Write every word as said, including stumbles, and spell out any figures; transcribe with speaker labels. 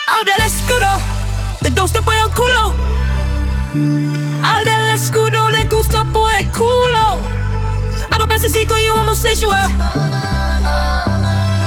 Speaker 1: Al del escudo le gusta por el culo. Al del escudo le gusta por el culo. I'm a pacífico y un homosexual.